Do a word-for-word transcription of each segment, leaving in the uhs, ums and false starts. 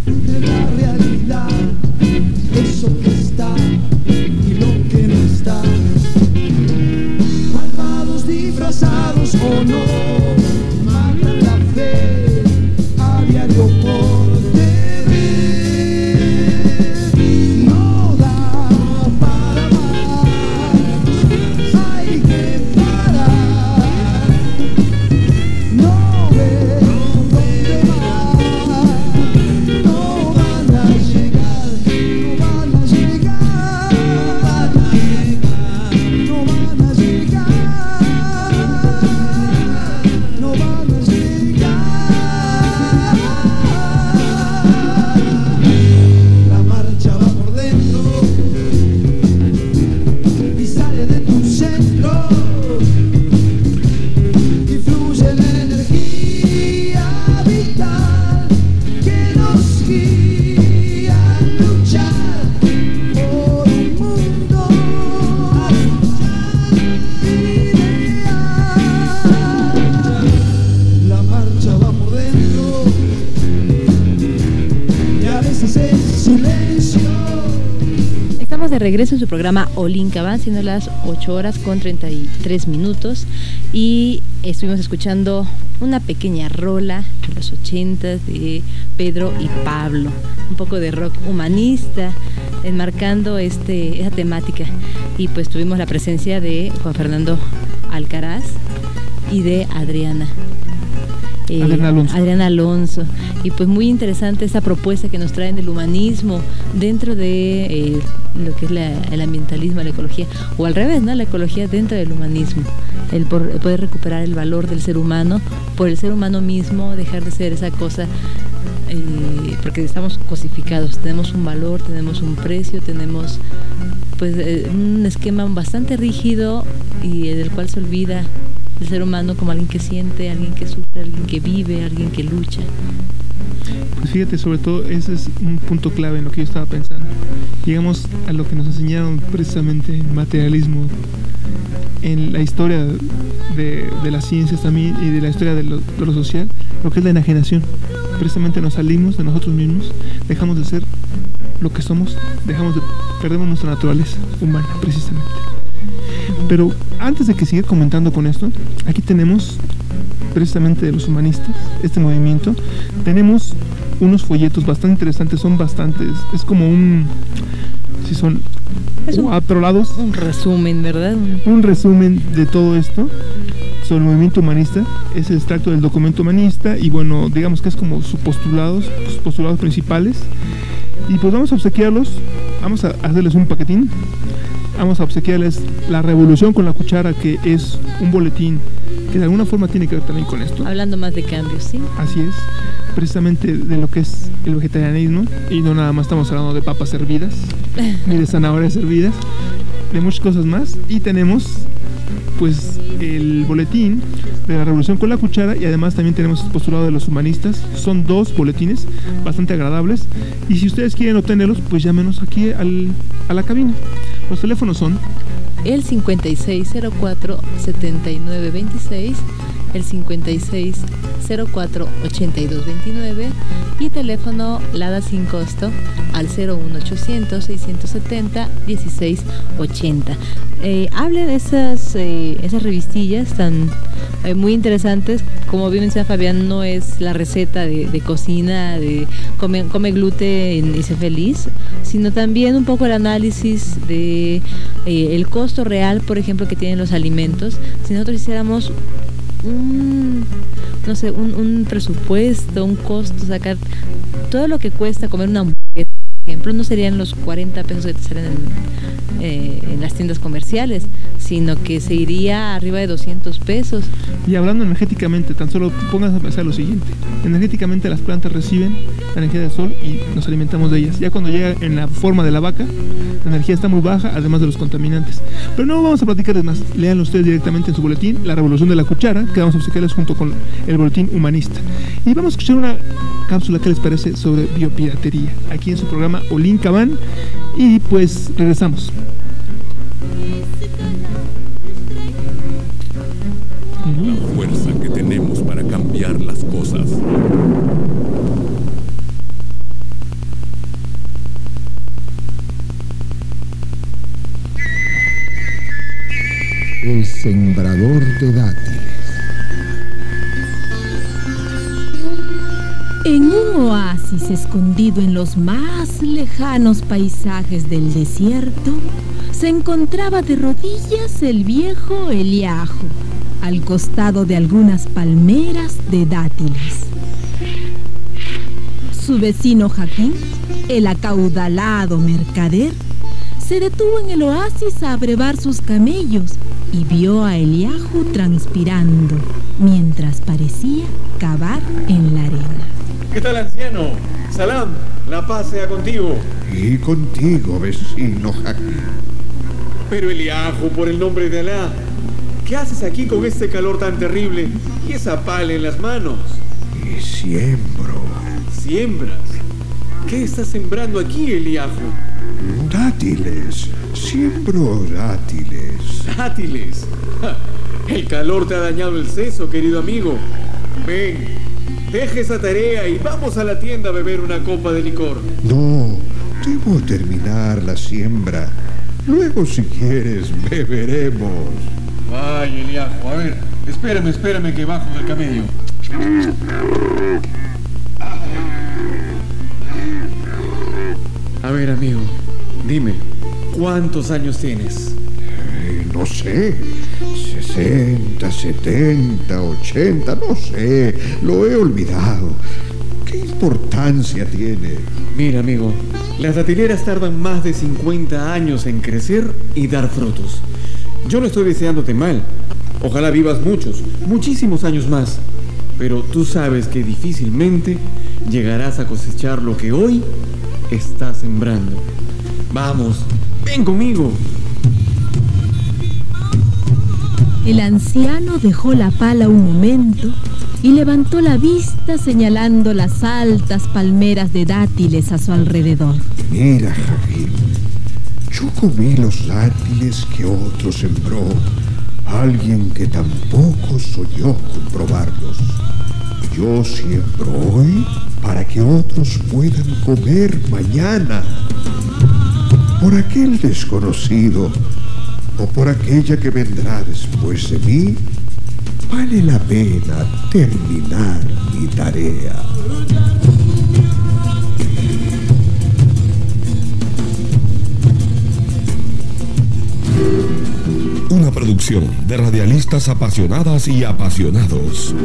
de la realidad, eso que está y lo que no está, malvados disfrazados o no, matan la fe a diario por T V. No da para más, hay que parar. No ven dónde van, no van a llegar, no van a llegar, no van a llegar, no van a llegar. La marcha va por dentro y sale de tu centro y fluye la energía vital que nos guía a luchar por un mundo ideal. La marcha va por dentro y a veces es silencio. Estamos de regreso en su programa Olinka Van, siendo las ocho horas con treinta y tres minutos, y estuvimos escuchando una pequeña rola de los ochentas de Pedro y Pablo, un poco de rock humanista, enmarcando este, esa temática, y pues tuvimos la presencia de Juan Fernando Alcaraz y de Adriana. Eh, Adriana Alonso. Adriana Alonso. Y pues muy interesante esta propuesta que nos traen del humanismo dentro de eh, lo que es la, el ambientalismo, la ecología, o al revés, ¿no? La ecología dentro del humanismo, el, por, el poder recuperar el valor del ser humano por el ser humano mismo, dejar de ser esa cosa, eh, porque estamos cosificados, tenemos un valor, tenemos un precio, tenemos pues eh, un esquema bastante rígido y eh, del cual se olvida el ser humano como alguien que siente, alguien que sufre, alguien que vive, alguien que lucha. Pues fíjate, sobre todo ese es un punto clave en lo que yo estaba pensando. Llegamos a lo que nos enseñaron precisamente en materialismo, en la historia de, de las ciencias también y de la historia de lo, de lo social, lo que es la enajenación. Precisamente nos salimos de nosotros mismos, dejamos de ser lo que somos, dejamos de, perdemos nuestra naturaleza humana precisamente. Pero antes de que siga comentando con esto, aquí tenemos precisamente de los humanistas, este movimiento, tenemos unos folletos bastante interesantes, son bastantes, es como un, si son es un, cuatro lados, un resumen, ¿verdad? Un resumen de todo esto sobre el movimiento humanista, es el extracto del documento humanista y bueno, digamos que es como sus postulados, sus postulados principales, y pues vamos a obsequiarlos, vamos a hacerles un paquetín. Vamos a obsequiarles La Revolución con la Cuchara, que es un boletín que de alguna forma tiene que ver también con esto. Hablando más de cambios, ¿sí? Así es, precisamente de lo que es el vegetarianismo, y no nada más estamos hablando de papas hervidas, ni de zanahorias hervidas, de muchas cosas más. Y tenemos pues el boletín de La Revolución con la Cuchara, y además también tenemos el postulado de los humanistas. Son dos boletines bastante agradables, y si ustedes quieren obtenerlos, pues llámenos aquí al, a la cabina. Los teléfonos son el cincuenta y seis cero cuatro setenta y nueve veintiséis, el cincuenta y seis cero cuatro ochenta y dos veintinueve, y teléfono Lada sin costo al cero uno ochocientos seiscientos setenta dieciséis ochenta. Eh, hable de esas, eh, esas revistillas tan eh, muy interesantes. Como bien decía Fabián, no es la receta de, de cocina, de come, come gluten y sé feliz, sino también un poco el análisis de eh, el costo real, por ejemplo, que tienen los alimentos. Si nosotros hiciéramos un, no sé, un, un presupuesto, un costo, sacar todo lo que cuesta comer una hamburguesa, por ejemplo, no serían los cuarenta pesos que te salen en, eh, en las tiendas comerciales, sino que se iría arriba de doscientos pesos. Y hablando energéticamente, tan solo pónganse a pensar lo siguiente: energéticamente las plantas reciben la energía del sol y nos alimentamos de ellas. Ya cuando llega en la forma de la vaca, la energía está muy baja, además de los contaminantes. Pero no vamos a platicar de más, léanlo ustedes directamente en su boletín, La Revolución de la Cuchara, que vamos a obsequiarles junto con el boletín humanista. Y vamos a escuchar una cápsula que les parece sobre biopiratería, aquí en su programa Olinka Van, y pues regresamos. La fuerza que tenemos para cambiar las cosas. el sembrador de dátiles. En un oasis escondido en los más lejanos paisajes del desierto, se encontraba de rodillas el viejo Eliahu, al costado de algunas palmeras de dátiles. Su vecino Jaquín, el acaudalado mercader, se detuvo en el oasis a abrevar sus camellos y vio a Eliahu transpirando, mientras parecía cavar en la arena. ¿Qué tal, anciano? Salam, la paz sea contigo. Y contigo, vecino Jaquín. Pero Eliahu, por el nombre de Alá, ¿qué haces aquí con este calor tan terrible y esa pala en las manos? Y siembro. ¿Siembras? ¿Qué estás sembrando aquí, Eliahu? Dátiles. Siembro dátiles. ¿Dátiles? Ja, el calor te ha dañado el seso, querido amigo. Ven, deja esa tarea y vamos a la tienda a beber una copa de licor. No, debo terminar la siembra. Luego, si quieres, beberemos. Vaya, Eliahu, a ver, espérame, espérame que bajo del camello. A ver, amigo, dime, ¿cuántos años tienes? Eh, no sé, sesenta, setenta, ochenta, no sé, lo he olvidado. ¿Qué importancia tiene? Mira, amigo, las datileras tardan más de cincuenta años en crecer y dar frutos. Yo no estoy deseándote mal. Ojalá vivas muchos, muchísimos años más. Pero tú sabes que difícilmente llegarás a cosechar lo que hoy estás sembrando. Vamos, ven conmigo. El anciano dejó la pala un momento y levantó la vista señalando las altas palmeras de dátiles a su alrededor. Mira, Jaquín, yo comí los dátiles que otro sembró. Alguien que tampoco soñó con probarlos. Yo siembro hoy para que otros puedan comer mañana. Por aquel desconocido o por aquella que vendrá después de mí, vale la pena terminar mi tarea. Una producción de radialistas apasionadas y apasionados.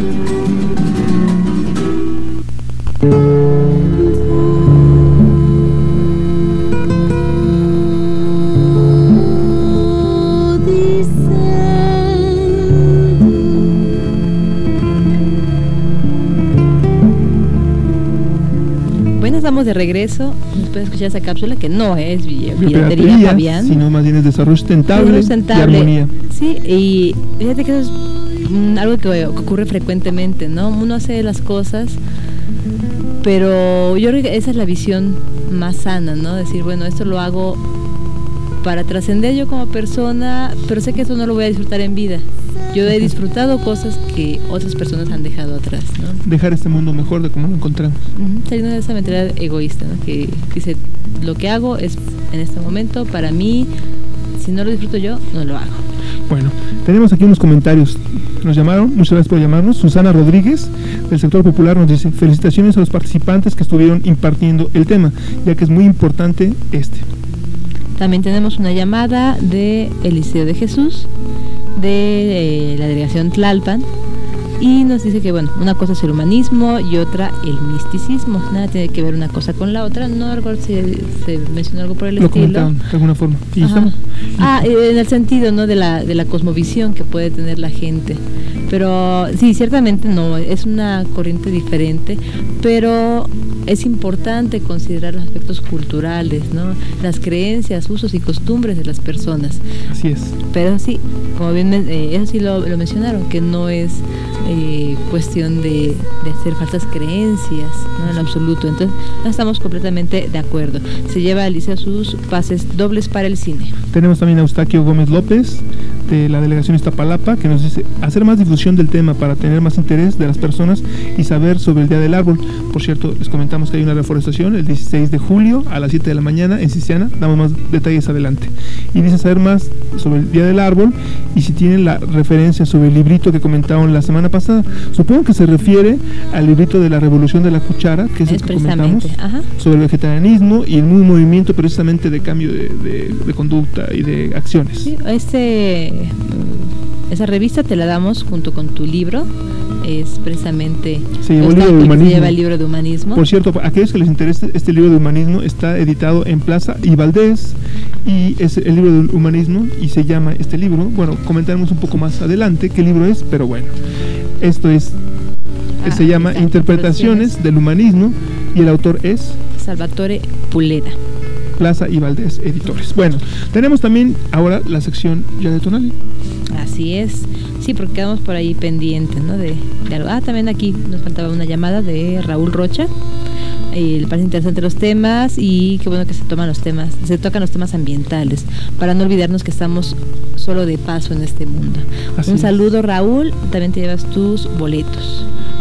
Estamos de regreso después de escuchar esa cápsula que no es piratería, piratería, Fabián, sino más bien es desarrollo sustentable, sustentable y armonía. Sí, y fíjate que eso es mm, algo que, que ocurre frecuentemente, ¿no? Uno hace las cosas, pero yo creo que esa es la visión más sana, ¿no? Decir, bueno, esto lo hago para trascender yo como persona, pero sé que eso no lo voy a disfrutar en vida. Yo he disfrutado cosas que otras personas han dejado atrás, ¿no? Dejar este mundo mejor de como lo encontramos. Uh-huh. Saliendo de esa mentalidad egoísta, ¿no? Que dice, lo que hago es en este momento para mí, si no lo disfruto yo, no lo hago. Bueno, tenemos aquí unos comentarios. Nos llamaron, muchas gracias por llamarnos. Susana Rodríguez, del sector popular, nos dice: felicitaciones a los participantes que estuvieron impartiendo el tema, ya que es muy importante este. También tenemos una llamada de Eliseo de Jesús, de eh, la delegación Tlalpan, y nos dice que, bueno, una cosa es el humanismo y otra el misticismo. Nada tiene que ver una cosa con la otra. No recuerdo si se mencionó algo por el Lo estilo. comentaron de alguna forma. ¿Y estamos? Ah, en el sentido, ¿no?, de la, de la cosmovisión que puede tener la gente. Pero sí, ciertamente no, es una corriente diferente, pero es importante considerar los aspectos culturales, ¿no?, las creencias, usos y costumbres de las personas. Así es. Pero sí, como bien, eh, eso sí lo, lo mencionaron, que no es eh, cuestión de, de hacer falsas creencias, ¿no?, en absoluto. Entonces, no estamos completamente de acuerdo. Se lleva a Alicia sus pases dobles para el cine. Tenemos también a Eustaquio Gómez López, de la delegación Iztapalapa, que nos dice hacer más difusión del tema para tener más interés de las personas y saber sobre el Día del Árbol. Por cierto, les comentamos que hay una reforestación el dieciséis de julio a las siete de la mañana en Ciciana, damos más detalles adelante. Y dice saber más sobre el Día del Árbol y si tienen la referencia sobre el librito que comentaron la semana pasada. Supongo que se refiere al librito de la Revolución de la Cuchara, que es, es el que comentamos, ajá, sobre el vegetarianismo y un movimiento precisamente de cambio de, de, de conducta y de acciones. Sí, este, esa revista te la damos junto con tu libro. Es precisamente se llevó el libro de humanismo. Se lleva el libro de humanismo. Por cierto, a aquellos que les interese este libro de humanismo, está editado en Plaza y Valdés y es el libro de humanismo y se llama este libro. Bueno, comentaremos un poco más adelante qué libro es, pero bueno, esto es ah, se llama Interpretaciones del Humanismo y el autor es Salvatore Puleda. Plaza y Valdés Editores. Bueno, tenemos también ahora la sección ya de Tonali. Así es. Sí, porque quedamos por ahí pendientes, ¿no? De, de algo. Ah, también aquí nos faltaba una llamada de Raúl Rocha. Eh, le parece interesante los temas y qué bueno que se toman los temas, se tocan los temas ambientales, para no olvidarnos que estamos solo de paso en este mundo. Así Un saludo, es. Raúl. También te llevas tus boletos.